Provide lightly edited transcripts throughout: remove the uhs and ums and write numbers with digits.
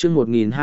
chương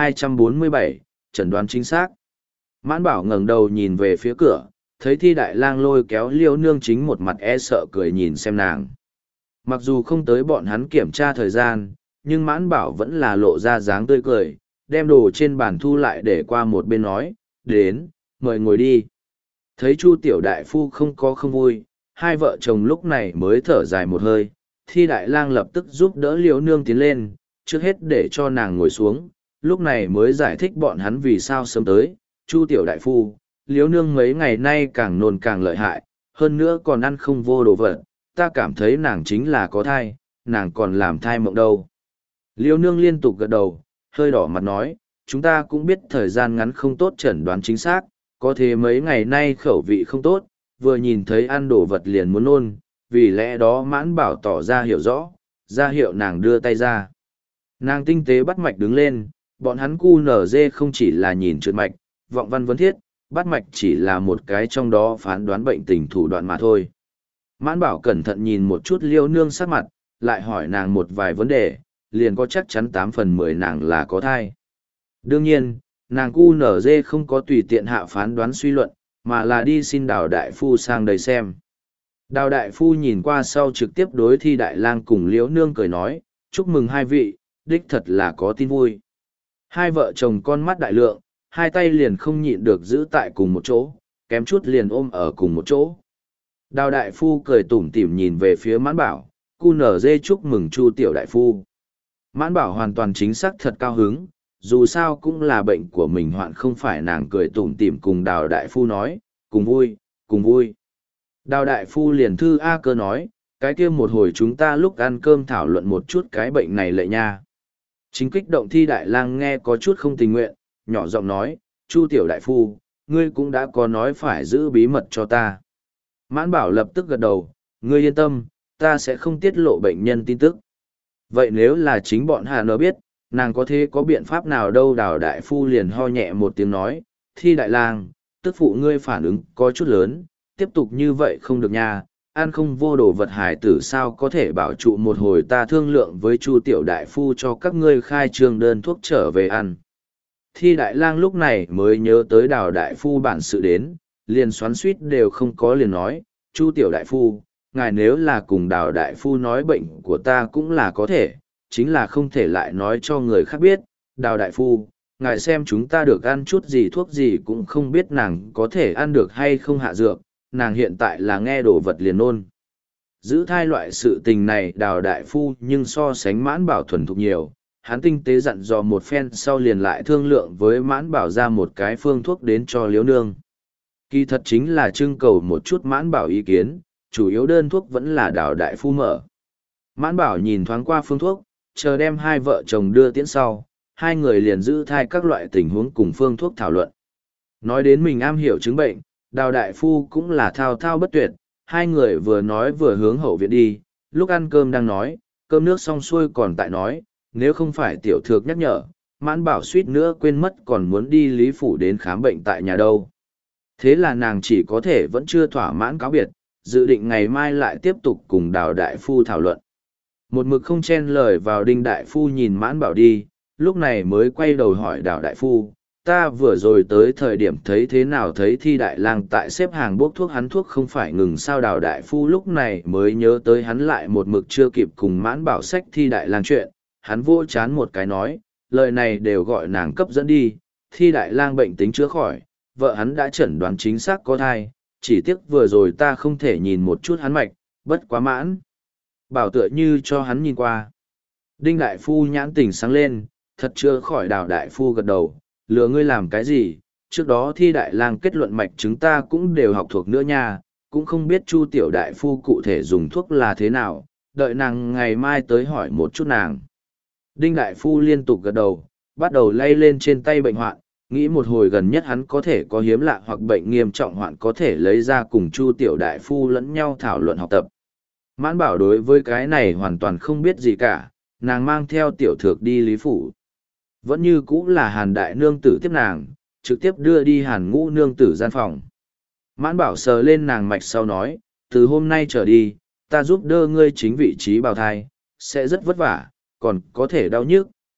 1247, chẩn đoán chính xác. Mãn Bảo ngẩng đầu nhìn về phía cửa, thấy Thi Đại Lang lôi kéo Liêu Nương Chính một mặt e sợ cười nhìn xem nàng. Mặc dù không tới bọn hắn kiểm tra thời gian, nhưng Mãn Bảo vẫn là lộ ra dáng tươi cười, đem đồ trên bàn thu lại để qua một bên nói, đến, mời ngồi đi. Thấy Chu Tiểu Đại Phu không có không vui, hai vợ chồng lúc này mới thở dài một hơi, Thi Đại Lang lập tức giúp đỡ Liêu Nương tiến lên, trước hết để cho nàng ngồi xuống, lúc này mới giải thích bọn hắn vì sao sớm tới. Chu Tiểu Đại Phu, Liêu Nương mấy ngày nay càng nôn càng lợi hại, hơn nữa còn ăn không vô đồ vật, ta cảm thấy nàng chính là có thai, nàng còn làm thai mộng đâu. Liêu Nương liên tục gật đầu, hơi đỏ mặt nói, chúng ta cũng biết thời gian ngắn không tốt chẩn đoán chính xác, có thể mấy ngày nay khẩu vị không tốt, vừa nhìn thấy ăn đồ vật liền muốn nôn, vì lẽ đó Mãn Bảo tỏ ra hiểu rõ, ra hiệu nàng đưa tay ra. Nàng tinh tế bắt mạch đứng lên, bọn hắn QNZ không chỉ là nhìn trượt mạch, vọng văn vấn thiết, bắt mạch chỉ là một cái trong đó phán đoán bệnh tình thủ đoạn mà thôi. Mãn Bảo cẩn thận nhìn một chút Liêu Nương sắc mặt, lại hỏi nàng một vài vấn đề, liền có chắc chắn 8/10 nàng là có thai. Đương nhiên, nàng QNZ không có tùy tiện hạ phán đoán suy luận, mà là đi xin Đào Đại Phu sang đây xem. Đào Đại Phu nhìn qua sau trực tiếp đối Thi Đại Lang cùng Liễu Nương cười nói, chúc mừng hai vị, đích thật là có tin vui. Hai vợ chồng con mắt đại lượng, hai tay liền không nhịn được giữ tại cùng một chỗ, kém chút liền ôm ở cùng một chỗ. Đào Đại Phu cười tủm tỉm nhìn về phía Mãn Bảo, QNZ chúc mừng Chu Tiểu Đại Phu. Mãn Bảo hoàn toàn chính xác thật cao hứng, dù sao cũng là bệnh của mình hoạn, không phải. Nàng cười tủm tỉm cùng Đào Đại Phu nói, cùng vui, cùng vui. Đào Đại Phu liền thư A Cơ nói, cái kia một hồi chúng ta lúc ăn cơm thảo luận một chút cái bệnh này lệ nha. Chính kích động Thi Đại Lang nghe có chút không tình nguyện, nhỏ giọng nói, Chu Tiểu Đại Phu, ngươi cũng đã có nói phải giữ bí mật cho ta. Mãn Bảo lập tức gật đầu, ngươi yên tâm, ta sẽ không tiết lộ bệnh nhân tin tức. Vậy nếu là chính bọn Hà nó biết, nàng có thể có biện pháp nào đâu? Đào Đại Phu liền ho nhẹ một tiếng nói, Thi Đại Lang, tức phụ ngươi phản ứng có chút lớn, tiếp tục như vậy không được nha, ăn không vô đồ vật hài tử sao có thể bảo trụ một hồi, ta thương lượng với Chu Tiểu Đại Phu cho các ngươi khai trương đơn thuốc trở về ăn. Thi Đại Lang lúc này mới nhớ tới Đào Đại Phu bản sự đến, liền xoắn suýt đều không có liền nói, Chu Tiểu Đại Phu, ngài nếu là cùng Đào Đại Phu nói bệnh của ta cũng là có thể, chính là không thể lại nói cho người khác biết. Đào Đại Phu, ngài xem chúng ta được ăn chút gì thuốc gì cũng không biết nàng có thể ăn được hay không hạ dược, nàng hiện tại là nghe đồ vật liền nôn. Giữ thai loại sự tình này Đào Đại Phu nhưng so sánh Mãn Bảo thuần thục nhiều, hắn tinh tế dặn dò một phen sau liền lại thương lượng với Mãn Bảo ra một cái phương thuốc đến cho Liễu Nương. Kỳ thật chính là trưng cầu một chút Mãn Bảo ý kiến, chủ yếu đơn thuốc vẫn là Đào Đại Phu mở. Mãn Bảo nhìn thoáng qua phương thuốc, chờ đem hai vợ chồng đưa tiễn sau, hai người liền giữ thai các loại tình huống cùng phương thuốc thảo luận. Nói đến mình am hiểu chứng bệnh, Đào Đại Phu cũng là thao thao bất tuyệt, hai người vừa nói vừa hướng hậu viện đi, lúc ăn cơm đang nói, cơm nước xong xuôi còn tại nói, nếu không phải tiểu thược nhắc nhở, Mãn Bảo suýt nữa quên mất còn muốn đi Lý Phủ đến khám bệnh tại nhà đâu. Thế là nàng chỉ có thể vẫn chưa thỏa mãn cáo biệt, dự định ngày mai lại tiếp tục cùng Đào Đại Phu thảo luận. Một mực không chen lời vào, Đinh Đại Phu nhìn Mãn Bảo đi, lúc này mới quay đầu hỏi Đào Đại Phu, ta vừa rồi tới thời điểm thấy thế nào, thấy Thi Đại Lang tại xếp hàng bốc thuốc, hắn thuốc không phải ngừng sao? Đào Đại Phu lúc này mới nhớ tới hắn lại một mực chưa kịp cùng Mãn Bảo xách Thi Đại Lang chuyện, hắn vỗ chán một cái nói, lời này đều gọi nàng cấp dẫn đi, Thi Đại Lang bệnh tính chữa khỏi, vợ hắn đã chẩn đoán chính xác có thai, chỉ tiếc vừa rồi ta không thể nhìn một chút hắn mạch, bất quá Mãn Bảo tựa như cho hắn nhìn qua. Đinh Đại Phu nhãn tỉnh sáng lên, thật chưa khỏi. Đào Đại Phu gật đầu, lừa ngươi làm cái gì, trước đó Thi Đại Lang kết luận mạch chúng ta cũng đều học thuộc nữa nha, cũng không biết Chu Tiểu Đại Phu cụ thể dùng thuốc là thế nào, đợi nàng ngày mai tới hỏi một chút nàng. Đinh Đại Phu liên tục gật đầu, bắt đầu lay lên trên tay bệnh hoạn, nghĩ một hồi gần nhất hắn có thể có hiếm lạ hoặc bệnh nghiêm trọng hoạn có thể lấy ra cùng Chu Tiểu Đại Phu lẫn nhau thảo luận học tập. Mãn Bảo đối với cái này hoàn toàn không biết gì cả, nàng mang theo Tiểu Thược đi Lý Phủ. Vẫn như cũ là Hàn Đại Nương Tử tiếp nàng, trực tiếp đưa đi Hàn Ngũ Nương Tử gian phòng. Mãn Bảo sờ lên nàng mạch sau nói, từ hôm nay trở đi, ta giúp đỡ ngươi chính vị trí bào thai, sẽ rất vất vả, còn có thể đau nhức,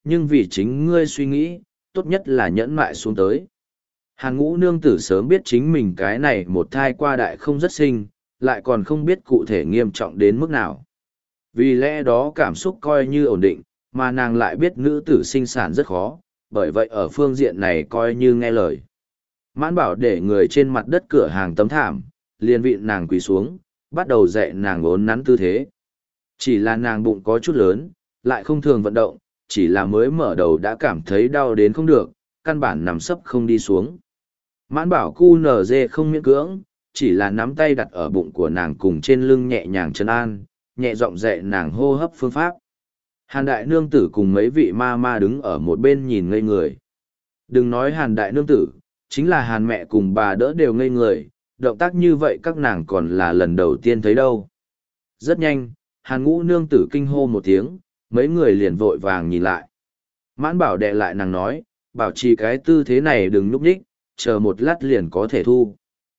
nhưng vì chính ngươi suy nghĩ, tốt nhất là nhẫn mại xuống tới. Hàn Ngũ nương tử sớm biết chính mình cái này một thai qua đại không rất sinh, lại còn không biết cụ thể nghiêm trọng đến mức nào. Vì lẽ đó cảm xúc coi như ổn định, mà nàng lại biết nữ tử sinh sản rất khó, bởi vậy ở phương diện này coi như nghe lời. Mãn Bảo để người trên mặt đất cửa hàng tấm thảm, liền vịn nàng quỳ xuống, bắt đầu dạy nàng uốn nắn tư thế. Chỉ là nàng bụng có chút lớn, lại không thường vận động, chỉ là mới mở đầu đã cảm thấy đau đến không được, căn bản nằm sấp không đi xuống. Mãn Bảo cu nở dê không miễn cưỡng, chỉ là nắm tay đặt ở bụng của nàng cùng trên lưng nhẹ nhàng trấn an, nhẹ giọng dạy nàng hô hấp phương pháp. Hàn đại nương tử cùng mấy vị ma ma đứng ở một bên nhìn ngây người. Đừng nói Hàn đại nương tử, chính là Hàn mẹ cùng bà đỡ đều ngây người, động tác như vậy các nàng còn là lần đầu tiên thấy đâu. Rất nhanh, Hàn Ngũ nương tử kinh hô một tiếng, mấy người liền vội vàng nhìn lại. Mãn Bảo đè lại nàng nói, bảo trì cái tư thế này đừng núp nhích, chờ một lát liền có thể thu.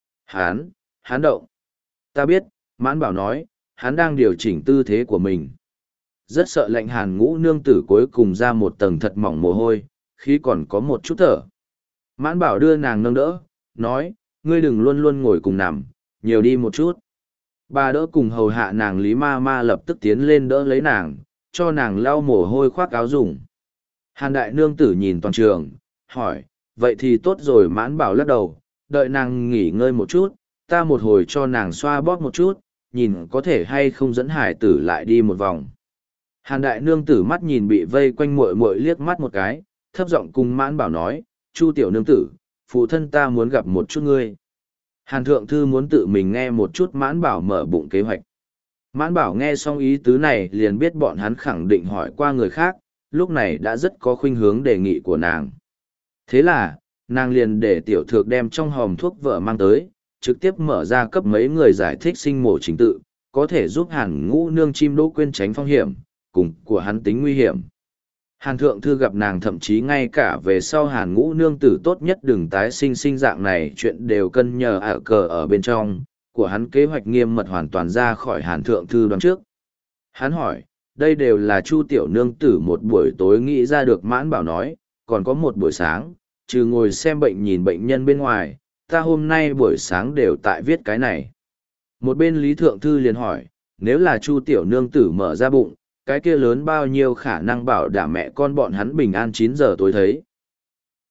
Hán động. Ta biết, Mãn Bảo nói, hắn đang điều chỉnh tư thế của mình. Rất sợ lạnh Hàn Ngũ nương tử cuối cùng ra một tầng thật mỏng mồ hôi, khi còn có một chút thở. Mãn Bảo đưa nàng nâng đỡ, nói, ngươi đừng luôn luôn ngồi cùng nằm, nhiều đi một chút. Bà đỡ cùng hầu hạ nàng Lý Ma Ma lập tức tiến lên đỡ lấy nàng, cho nàng lau mồ hôi khoác áo dùng. Hàn đại nương tử nhìn toàn trường, hỏi, vậy thì tốt rồi. Mãn Bảo lắc đầu, đợi nàng nghỉ ngơi một chút, ta một hồi cho nàng xoa bóp một chút, nhìn có thể hay không dẫn hải tử lại đi một vòng. Hàn đại nương tử mắt nhìn bị vây quanh muội muội liếc mắt một cái, thấp giọng cùng Mãn Bảo nói, Chu tiểu nương tử, phụ thân ta muốn gặp một chút ngươi. Hàn thượng thư muốn tự mình nghe một chút Mãn Bảo mở bụng kế hoạch. Mãn Bảo nghe xong ý tứ này liền biết bọn hắn khẳng định hỏi qua người khác, lúc này đã rất có khuynh hướng đề nghị của nàng. Thế là, nàng liền để tiểu thược đem trong hòm thuốc vợ mang tới, trực tiếp mở ra cấp mấy người giải thích sinh mổ chính tự, có thể giúp Hàn Ngũ nương chim Đỗ Quyên tránh phong hiểm, cùng của hắn tính nguy hiểm. Hàn thượng thư gặp nàng thậm chí ngay cả về sau Hàn Ngũ nương tử tốt nhất đừng tái sinh dạng này chuyện đều cân nhờ cờ ở bên trong, của hắn kế hoạch nghiêm mật hoàn toàn ra khỏi Hàn thượng thư đoán trước. Hắn hỏi, đây đều là Chu tiểu nương tử một buổi tối nghĩ ra được. Mãn Bảo nói, còn có một buổi sáng, trừ ngồi xem bệnh nhìn bệnh nhân bên ngoài, ta hôm nay buổi sáng đều tại viết cái này. Một bên Lý thượng thư liền hỏi, nếu là Chu tiểu nương tử mở ra bụng, cái kia lớn bao nhiêu khả năng bảo đảm mẹ con bọn hắn bình an 9 giờ tối thấy.